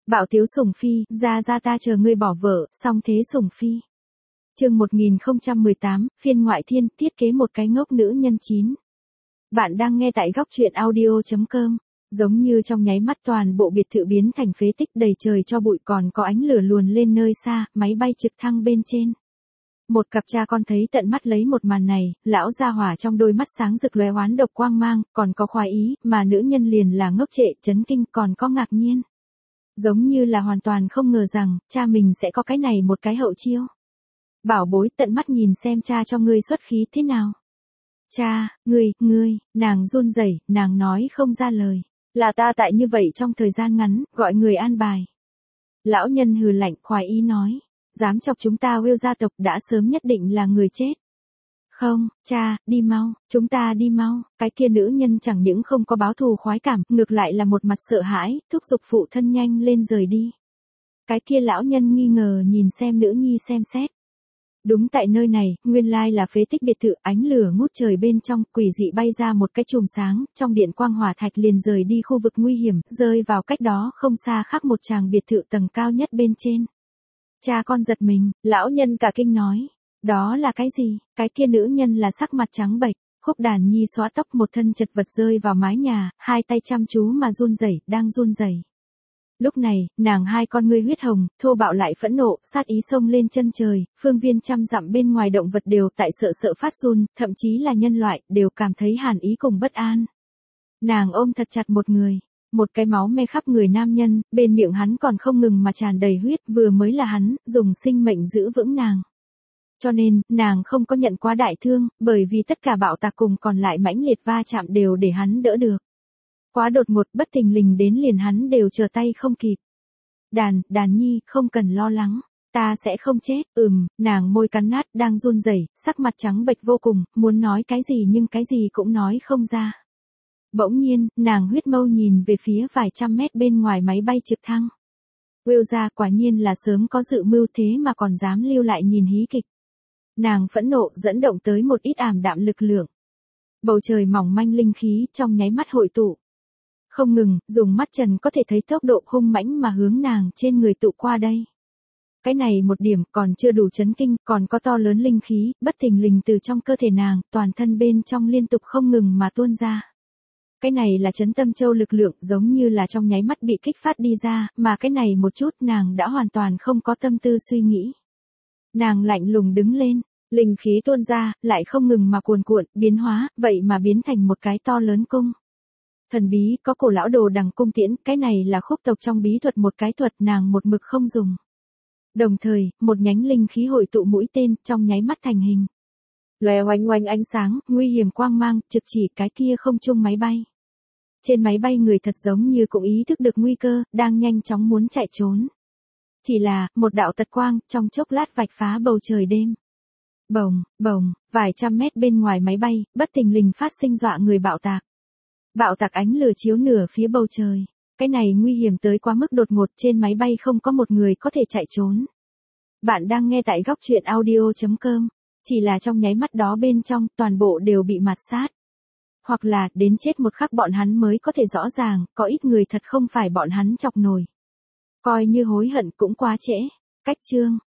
Bạo tiếu sủng phi, ra ta chờ ngươi bỏ vợ, xong thế sủng phi. Chương 1018, phiên ngoại thiên, thiết kế một cái ngốc nữ nhân 9. Bạn đang nghe tại góc truyện audio.com. Giống như trong nháy mắt toàn bộ biệt thự biến thành phế tích đầy trời cho bụi, còn có ánh lửa luồn lên nơi xa, máy bay trực thăng bên trên. Một cặp cha con thấy tận mắt lấy một màn này, lão gia hỏa trong đôi mắt sáng rực lóe oán độc quang mang, còn có khoái ý, mà nữ nhân liền là ngốc trệ, chấn kinh, còn có ngạc nhiên. Giống như là hoàn toàn không ngờ rằng, cha mình sẽ có cái này một cái hậu chiêu. Bảo bối, tận mắt nhìn xem cha cho ngươi xuất khí thế nào. Cha, ngươi, nàng run rẩy, nàng nói không ra lời. Là ta tại như vậy trong thời gian ngắn, gọi người an bài. Lão nhân hừ lạnh, khoái ý nói. Dám chọc chúng ta Will gia tộc đã sớm nhất định là người chết. Không, cha, đi mau, chúng ta đi mau. Cái kia nữ nhân chẳng những không có báo thù khoái cảm, ngược lại là một mặt sợ hãi, thúc giục phụ thân nhanh lên rời đi. Cái kia lão nhân nghi ngờ nhìn xem nữ nhi xem xét. Đúng tại nơi này, nguyên lai là phế tích biệt thự, ánh lửa ngút trời bên trong, quỷ dị bay ra một cái chùm sáng, trong điện quang hỏa thạch liền rời đi khu vực nguy hiểm, rơi vào cách đó không xa khác một tràng biệt thự tầng cao nhất bên trên. Cha con giật mình, lão nhân cả kinh nói. Đó là cái gì? Cái kia nữ nhân là sắc mặt trắng bệch, Khúc Đàn Nhi xóa tóc, một thân chật vật rơi vào mái nhà, hai tay chăm chú mà run rẩy, đang run rẩy. Lúc này, nàng hai con ngươi huyết hồng, thô bạo lại phẫn nộ, sát ý xông lên chân trời, phương viên trăm dặm bên ngoài động vật đều tại sợ phát run, thậm chí là nhân loại, đều cảm thấy hàn ý cùng bất an. Nàng ôm thật chặt một người. Một cái máu me khắp người nam nhân, bên miệng hắn còn không ngừng mà tràn đầy huyết, vừa mới là hắn, dùng sinh mệnh giữ vững nàng. Cho nên, nàng không có nhận quá đại thương, bởi vì tất cả bạo tạc cùng còn lại mãnh liệt va chạm đều để hắn đỡ được. Quá đột ngột, bất thình lình đến liền hắn đều trở tay không kịp. Đàn Nhi, không cần lo lắng, ta sẽ không chết. Nàng môi cắn nát, đang run rẩy, sắc mặt trắng bệch vô cùng, muốn nói cái gì nhưng cái gì cũng nói không ra. Bỗng nhiên, nàng huyết mâu nhìn về phía vài trăm mét bên ngoài máy bay trực thăng. Will gia quả nhiên là sớm có dự mưu thế mà còn dám lưu lại nhìn hí kịch. Nàng phẫn nộ dẫn động tới một ít ảm đạm lực lượng. Bầu trời mỏng manh linh khí trong nháy mắt hội tụ. Không ngừng, dùng mắt trần có thể thấy tốc độ hung mãnh mà hướng nàng trên người tụ qua đây. Cái này một điểm còn chưa đủ chấn kinh, còn có to lớn linh khí, bất thình lình từ trong cơ thể nàng, toàn thân bên trong liên tục không ngừng mà tuôn ra. Cái này là chấn tâm châu lực lượng, giống như là trong nháy mắt bị kích phát đi ra, mà cái này một chút nàng đã hoàn toàn không có tâm tư suy nghĩ. Nàng lạnh lùng đứng lên, linh khí tuôn ra, lại không ngừng mà cuồn cuộn, biến hóa, vậy mà biến thành một cái to lớn cung. Thần bí, có cổ lão đồ đằng cung tiễn, cái này là Khúc tộc trong bí thuật một cái thuật nàng một mực không dùng. Đồng thời, một nhánh linh khí hội tụ mũi tên, trong nháy mắt thành hình. Lòe oanh oanh ánh sáng, nguy hiểm quang mang, trực chỉ cái kia không trung máy bay. Trên máy bay người thật giống như cũng ý thức được nguy cơ, đang nhanh chóng muốn chạy trốn. Chỉ là, một đạo tật quang, trong chốc lát vạch phá bầu trời đêm. Bồng, vài trăm mét bên ngoài máy bay, bất thình lình phát sinh dọa người bạo tạc. Bạo tạc ánh lửa chiếu nửa phía bầu trời. Cái này nguy hiểm tới quá mức đột ngột, trên máy bay không có một người có thể chạy trốn. Bạn đang nghe tại góc truyện audio.com. Chỉ là trong nháy mắt đó bên trong, toàn bộ đều bị mạt sát. Hoặc là, đến chết một khắc bọn hắn mới có thể rõ ràng, có ít người thật không phải bọn hắn chọc nổi. Coi như hối hận cũng quá trễ. Cách chương.